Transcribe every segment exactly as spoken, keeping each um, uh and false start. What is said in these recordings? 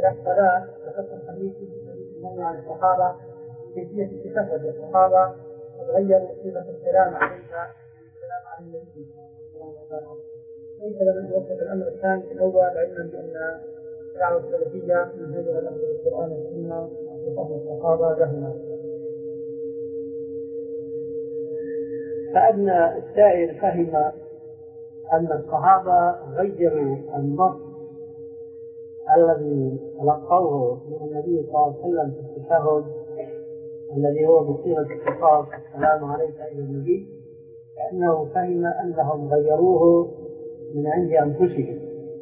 فلا تفسر الحديث النبي عن الصحابة كيفية التشهد الصحابة تغيروا صيغة الكلام عليها الكلام عن النبي صلى الله عليه وسلم. ليس لم يوفق الأمر الثاني الأول علما بأن دعوة السلفية ينزلها الأمر بالقرآن والسنة وفهم الصحابة لهما. فأن السائل فهم أن الصحابة غيروا النص الذي تلقوه من النبي صلى الله عليه وسلم في التشهد الذي هو بصيغة الخطاب السلام عليك أيها النبي، لأنه فهم أنهم غيروه من عند أنفسهم،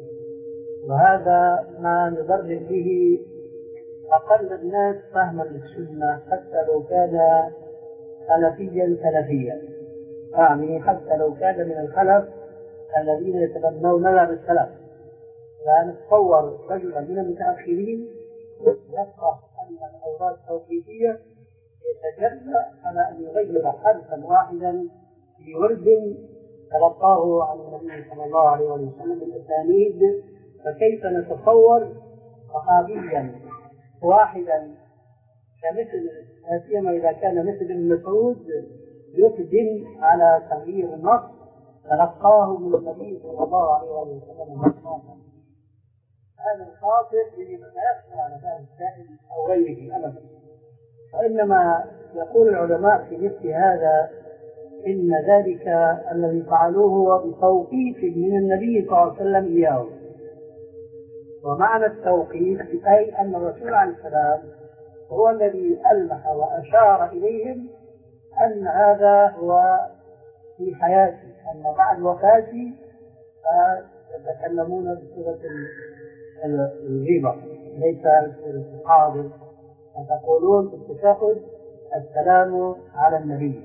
وهذا ما نبرر به أقل الناس فهما للسنة حتى لو كان سلفيا سلفيا، يعني حتى لو كان من الخلف الذين يتبنون لا بالسلف. لا نتصور رجلا من المتأخرين يفقه أن الأوراق التوقيفية يتجرأ على أن يغير حرفا واحدا في ورد تلقاه عن النبي صلى الله عليه وسلم بالأسانيد. فكيف نتصور صحابيا واحدا كمثل لا سيما إذا كان مثل ابن مسعود يقدم على تغيير النص تلقاه من النبي صلى الله عليه وسلم؟ هذا الخاطر الذي لا يخطر على بال السائل أو غيره أبدا. وإنما يقول العلماء في مثل هذا إن ذلك الذي فعلوه هو بتوقيف من النبي صلى الله عليه وسلم إياه. ومعنى التوقيف أي أن الرسول عليه السلام هو الذي ألمح وأشار إليهم أن هذا هو في حياتي، أما بعد وفاتي فيتكلمون بصورة الغيبة ليس الحاضر، فتقولون في التشهد السلام على النبي.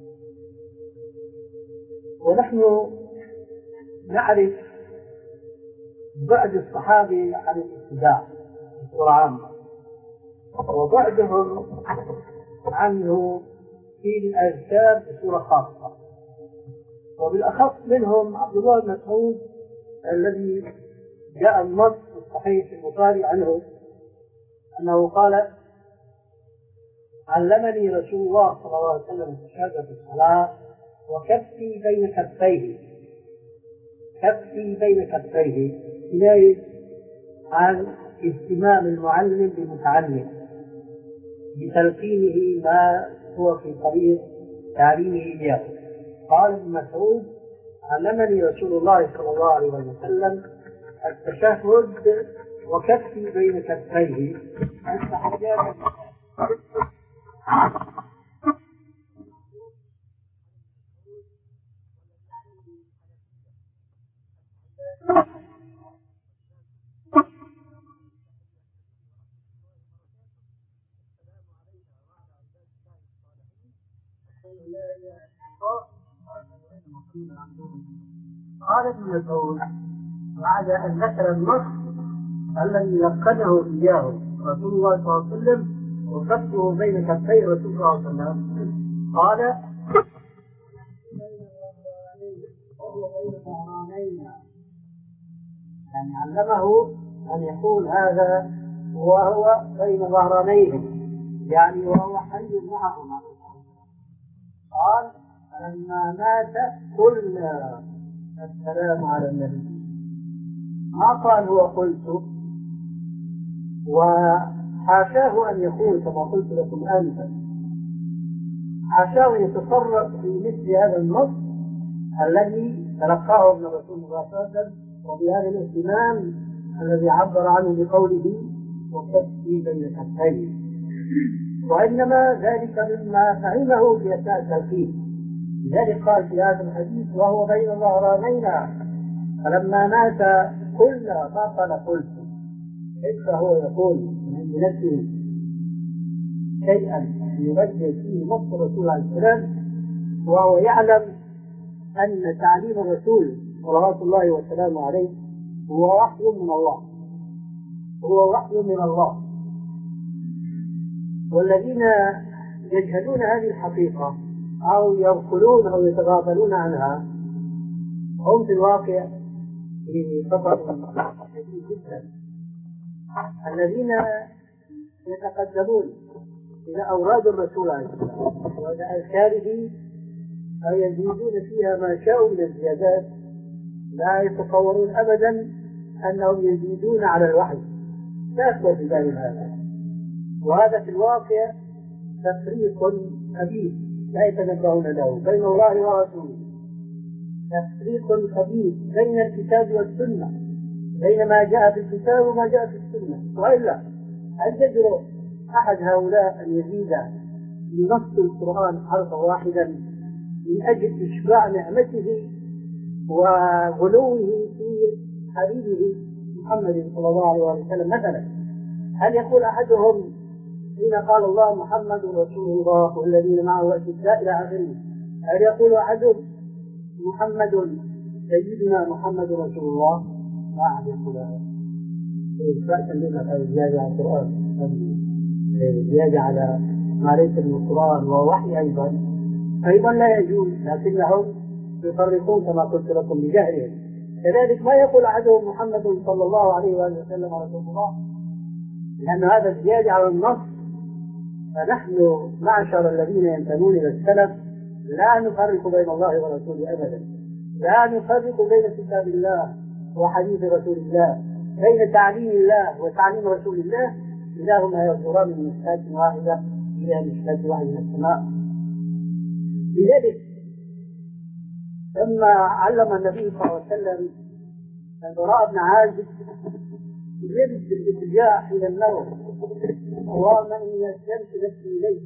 ونحن نعرف بعد الصحابة عن الاتباع بصورة عامة، وبعدهم عنه في الأذكار بصورة خاصة، وبالأخص منهم عبد الله بن مسعود الذي جاء النص الصحيح في البخاري عنه أنه قال علمني رسول الله صلى الله عليه وسلم التشهد في الصلاة وكفي بين كفيه، كفي بين كفيه إليه عن اهتمام المعلم بالمتعلم بتلقينه ما هو في طريق تعليمه إياه. قال ابن مسعود علمني رسول الله صلى الله عليه وسلم التشهد وكفي بين كفيه. قال ابن مسعود بعد أن ذكر النص الذي لقنه إياه رسول الله صلى الله عليه وسلم وكفه بين كفي رسول الله صلى الله عليه وسلم قال يعني علمه أن يقول هذا وهو بين ظهرانيه، يعني وهو حي معهم. قال لما مات قلنا السلام على النبي، ما قال هو قلت، وحاشاه أن يقول كما قلت لكم آنفا، حاشاه يتصرف في مثل هذا النص الذي تلقاه ابن رسول الله صلى الله عليه وسلم وبهذا الاهتمام الذي عبر عنه بقوله وكفي بين كفيه، وإنما ذلك مما فهمه في أثناء التلقين. لذلك قال في هذا الحديث وهو بين ظهرانينا فلما مات قلنا ما قال قلت، كيف هو يقول من نفسه شيئا يبدل فيه نص الرسول عليه السلام وهو يعلم أن تعليم الرسول صلوات الله وسلامه عليه هو وحي من الله، هو وحي من الله. والذين يجهلون هذه الحقيقة أو يغفلون أو يتغافلون عنها هم في الواقع في خطر شديد جدا، الذين يتقدمون إلى أوراد الرسول عليه السلام وإلى أذكاره أو يزيدون فيها ما شاءوا من الزيادات لا يتصورون أبدا أنهم يزيدون على الوحي، لا يخطر في بالهم هذا. وهذا في الواقع تفريق خبيث لا يتنبهون له بين الله ورسوله، تفريق خبيث بين الكتاب والسنة، بين ما جاء في الكتاب وما جاء في السنة. وإلا هل يجرؤ أحد هؤلاء أن يزيد من نص القرآن حرفا واحدا من أجل إشباع نعمته وغلوه في حبيبه محمد صلى الله عليه وسلم؟ مثلا هل يقول أحدهم حين قال الله محمد رسول الله والذين معه أشداء إلى آخره، هل يقول أحدهم محمد سيدنا محمد رسول الله؟ ما أحد يقول هذا. إثباتا لنا الزيادة على القرآن، الزيادة على ما ليس من القرآن ووحي أيضا أيضا لا يجوز، لكنهم يفرقون كما قلت لكم بجهلهم. كذلك ما يقول أحدهم محمد صلى الله عليه وسلم رسول الله، لأن هذا الزيادة على النص. فنحن معشر الذين ينتمون إلى السلف لا نفرق بين الله ورسوله أبدا، لا نفرق بين كتاب الله وحديث رسول الله، بين تعليم الله وتعليم رسول الله، كلاهما يصدران من مشكاة واحدة إلى مشكاة واحدة من السماء. لذلك لما علم النبي صلى الله عليه وسلم البراء بن عازب يجلس بالاتجاه إلى النوم، اللهم إني أسلمت نفسي إليك،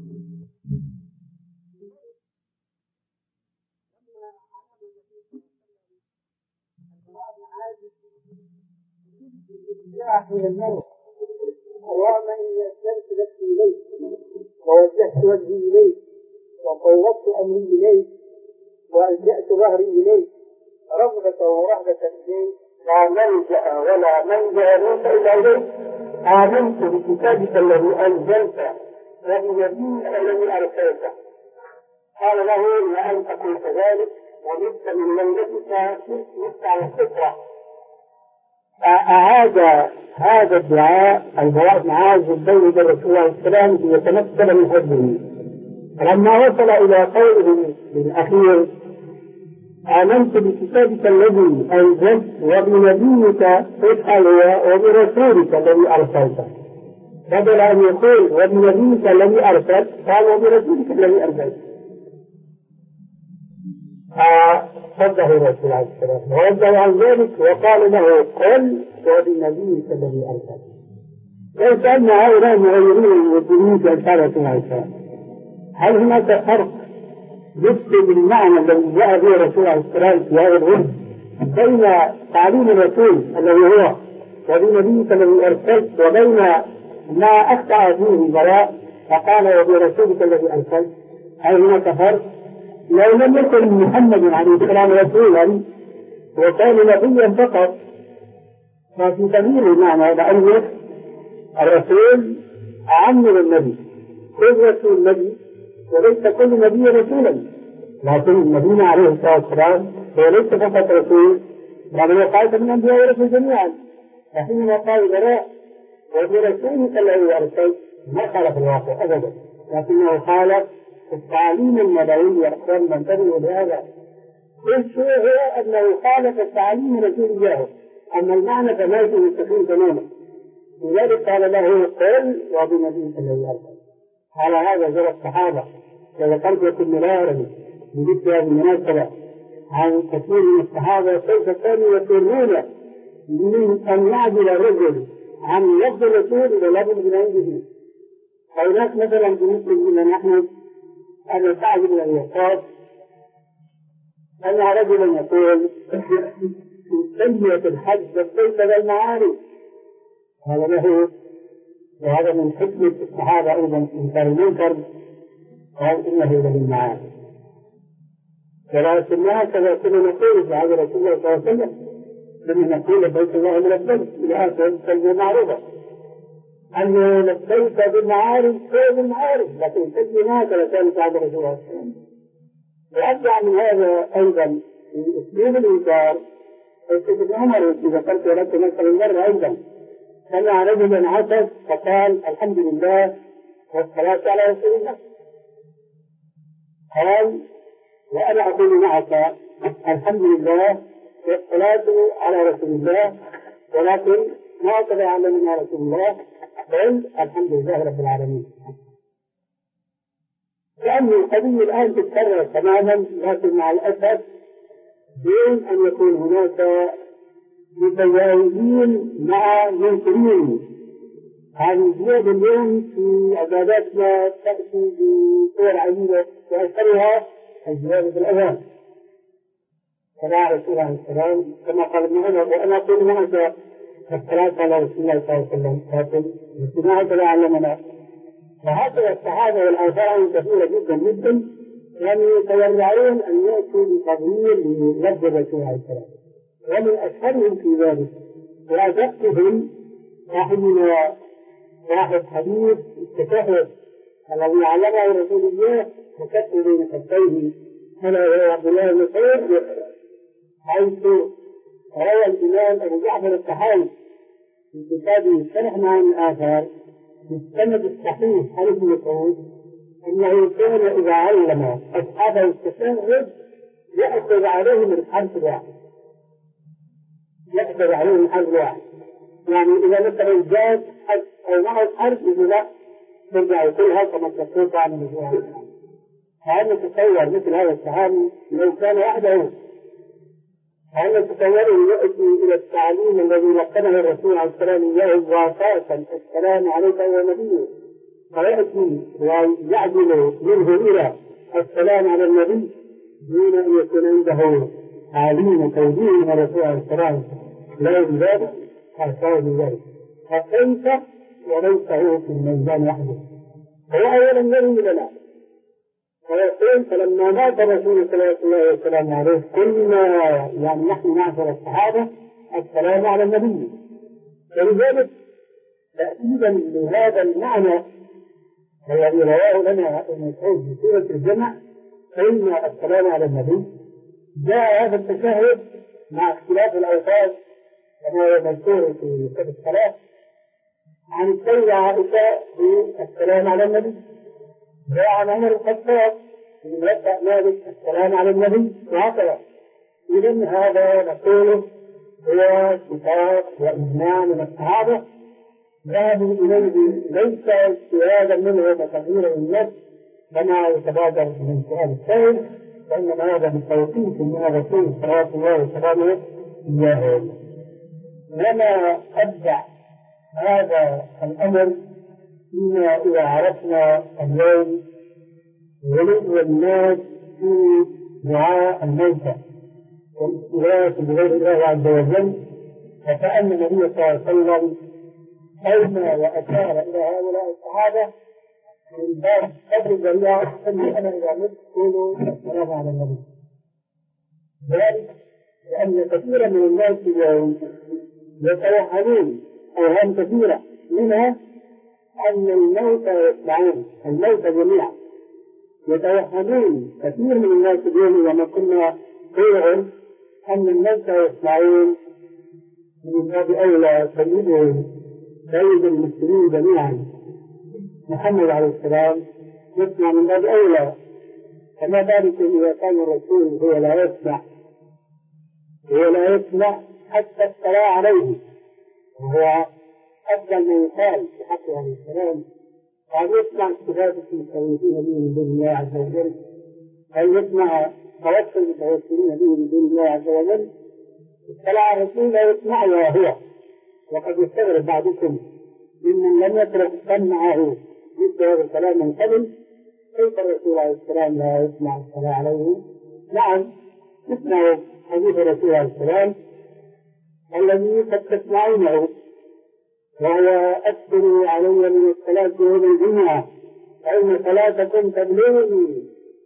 إلى النوم، اللهم إني أسلمت نفسي إليك ووجهت وجهي إليك وفوضت أمري إليك وألجأت ظهري إليك رغبة ورهبة إليك، لا ملجأ ولا منجأ منك إلا إليك. آمنت بكتابك الذي أنزلت وبنبيك الذي أرسلته. قال له لأن تكون كذلك ومت من ليلتك مت على الفطرة. أعاد هذا الدعاء البراء بن عازب بين يدي الرسول عليه السلام ليتمثل من حبه. لما وصل إلى قوله بالأخير آمنت بكتابك الذي أنزلت وبنبيك افعل وبرسولك الذي أرسلته، بدل أن يقول وبنبيك الذي أرسلت قال وبرسولك الذي أرسلت. فصدق الرسول عليه السلام ورد عن ذلك وقال له قل وبنبيك الذي أرسلت. ليس أن هؤلاء مغيرين وبنبيك الرسول عليه السلام. هل هناك فرق يفسد بالمعنى الذي جاء به الرسول عليه السلام في هذا الوقت بين تعليم الرسول الذي هو وبنبيك الذي أرسلت وبين ما أخطأ فيه البراء فقال وبرسولك الذي أرسلت؟ هل هناك فرق؟ لو لم يكن محمد عليه السلام رسولا وكان نبيا فقط ففي تغيير المعنى لأن الرسول أعم من النبي، كل رسول نبي وليس كل نبي رسولا، لكن النبي عليه الصلاة والسلام هو ليس فقط رسول بل هو قائد من أنبياء ورسل جميعا. فحينما قال براء وبرسولك الذي أرسلت ما خالف الواقع أبدا، لكنه خالف التعليم النبوي. وأخوان من تبعوا بهذا الشيء هو أنه خالف التعليم رسول الله، أما المعنى فما يكون مستقيم تماما. لذلك قال له قل وبنبيك الذي أرسلت. على هذا جرى الصحابة وذكرت لكم مرارا بمثل هذه المناسبة عن كثير من الصحابة كيف كانوا يفرون من أن يعدل الرجل عن لفظ الرسول إلى لفظ من عنده. فهناك مثلا بالنسبة لنا نحن أن سعد بن أبي وقاص أن رجلا يقول في تلبية الحج لبيك بالمعارف، هذا له وهذا من حكمة الصحابة أيضا إنكار المنكر قال إنه للمعارف. ولكن هكذا كنا نقول في هذا رسول الله صلى الله عليه وسلم لما نقول لبيك الله من البيت إلى آخر كلمة معروفة أن لبيك بالمعارف هو بالمعارف، لكن كلمة هكذا كانت هذا رسول الله صلى الله عليه وسلم. وأرجع من هذا أيضا في أسلوب الإنكار ابن عمر إذا قلت لك مثلا مرة أيضا سمع رجلا عطس فقال الحمد لله والصلاة على رسول الله. قال وأنا أقول معك الحمد لله والصلاة على رسول الله، ولكن ما أقدر علمنا رسول الله قل الحمد لله رب العالمين. لأن القضية الآن تتكرر تماما، لكن مع الأسف دون أن يكون هناك متجاوزين مع منكرين. هذه الزيادة اليوم في عباداتنا تأتي بصور عديدة وأكثرها الزيادة في الأذان. فلا رسول الله عليه السلام كما قال ابن عمر وأنا أقول معك الصلاة على رسول الله صلى الله عليه وسلم لكن اجتماعك لا علمنا. فهكذا الصحابة والآثار كثيرة جدا جدا يعني يتورعون أن يأتوا بتغيير لفظ الرسول عليه السلام، ومن أشهرهم في ذلك وأدقهم صاحبنا صاحب حديث التشهد الذي علمه رسول الله وكتب بين خطيه أنا وعبد الله بن مسعود، حيث روى الإمام أبو جعفر الطحاوي في كتابه شرح معاني الآثار بالسند الصحيح عن ابن مسعود أنه كان إذا علم أصحابه التشهد يأخذ عليهم الحرف الواحد، يأخذ عليهم الحرف الواحد. يعني إذا مثلا جاءت أو معه الحرف يقول لا ترجع كلها كما تقول عن المجموعة. هل نتصور مثل هذا الصحابي لو كان وحده؟ هل نتصور أن يأتي إلى التعليم الذي لقنه الرسول عليه السلام إياه وفاقا السلام عليك يا نبي، فيأتي ويعدل منه إلى السلام على النبي دون أن يكون عنده تعليم توجيه من الرسول عليه السلام لا بذلك حاشاه بذلك. فكيف وليس هو في الميدان وحده؟ هو أولا يرمي لنا ويقول فلما مات الرسول صلى الله عليه وسلم عليه كنا يعني نحن نعشر الصحابة السلام على النبي. ولذلك تأكيدا لهذا المعنى الذي رواه لنا ابن مسعود في سورة الجمع فإن السلام على النبي جاء هذا التشهد مع اختلاف الألفاظ كما هو مذكور في كتاب الصلاة عن السيدة عائشة بالسلام على النبي، جاء عن عمر الخطاب من مبدأ مالك السلام على النبي وهكذا. إذن هذا نقوله هو كتاب وإجماع من الصحابة ذهبوا إليه ليس اجتهادا منه وتغيير النفس كما يتبادر من سؤال السائل، وإنما هذا من توقيت من الرسول صلى الله عليه وسلم إياه. لما أبدع هذا الأمر فيما إذا عرفنا اليوم غلو الناس في دعاء الموتى والاستغاثة بغير الله عز وجل، فكأن النبي صلى الله عليه وسلم أومى وأشار إلى هؤلاء الصحابة من باب قدر الجريعة أني أنا إذا مت قولوا السلام على النبي. ذلك لأن كثيرا من الناس اليوم يتوهمون أوهام كثيرة منها أن الموت يسمعون الموت جميعا. يتوهمون كثير من الناس اليوم لما كنا قيل أن الموت يسمعون من باب أولى سيدهم سيد المسلمين جميعا محمد عليه السلام يسمع من باب أولى، فما بالك إذا كان الرسول هو لا يسمع هو لا يسمع حتى الصلاة عليه، وهو أفضل ما يقال في حقه عليه السلام. قد يسمع استغاثة المتوسلين به من دون الله عز وجل، هل يسمع توسل المتوسلين به من دون الله عز وجل؟ الصلاة على الرسول لا يسمعها هو. وقد يستغرب بعضكم ممن لم يترك سمعه مثل هذا الكلام من قبل، كيف الرسول عليه السلام لا يسمع الصلاة عليه؟ نعم يسمع حديث الرسول عليه السلام الذي قد تسمعونه، وهو أكثر علي من الصلاة يوم الجمعة فإن صلاتكم تبلغني.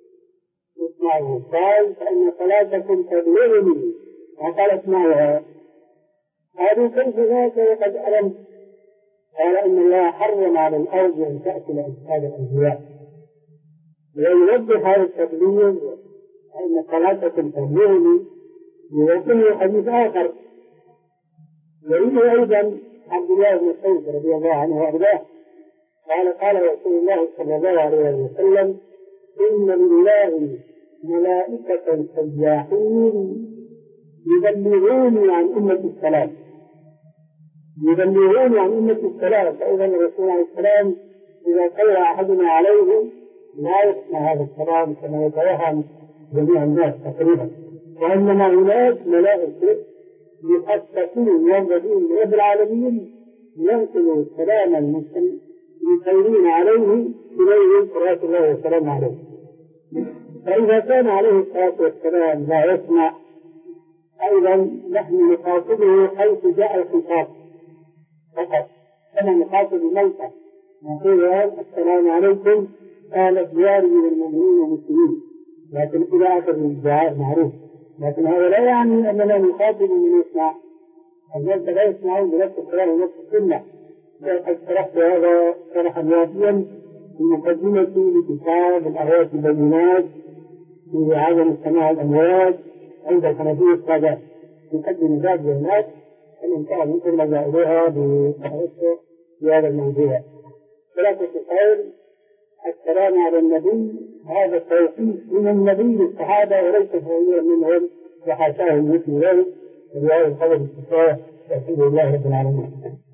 اسمعوا قال فإن صلاتكم تبلغني وقال اسمعوها. هذه كيف ذاك وقد ألم قال إن الله حرم على الأرض أن تأكل أجساد الأنبياء، ويوضح هذا التبليغ أن صلاتكم تبلغني. ويقول حديث آخر يريد أيضا عبد الله بن مسعود رضي الله عنه وارضاه قال قال رسول الله صلى الله عليه وسلم: إن لله ملائكة سياحين يبلغون عن أمة السلام يبلغون عن أمة السلام فإذا الرسول عليه السلام إذا قرأ أحدنا عليه لا يسمع هذا الكلام كما يتوهم جميع الناس تقريبا، وإنما هناك ملائكة يخصصون موظفين لرب العالمين ينقلوا السلام المسلمين عليه إليه صلوات الله وسلامه عليه. فإذا كان عليه الصلاة والسلام لا يسمع أيضا نحن نخاطبه حيث جاء الخطاب فقط كما نخاطب الموتى نقول السلام عليكم أهل دياري والمؤمنين والمسلمين، لكن إلى آخر الدعاء معروف. لكن هذا لا يعني أننا نخاطب من يسمع، الناس لا يسمعون بنفس الكلام ونفس السنة. وقد شرحت هذا شرحا وافيا في مقدمتي لكتاب الآيات البينات في عدم سماع الأموات عند الحنفية السادات، نقدم ذات هناك الإنسان يمكن لجأ إليها بتحرصه في هذا الموضوع. ثلاثة خير السلام على النبي، هذا التوفيق من النبي للصحابة وليس تغييرا منهم وحاشاه مثل ذلك، وبهذا القدر الكفاية توحيد الله رب العالمين.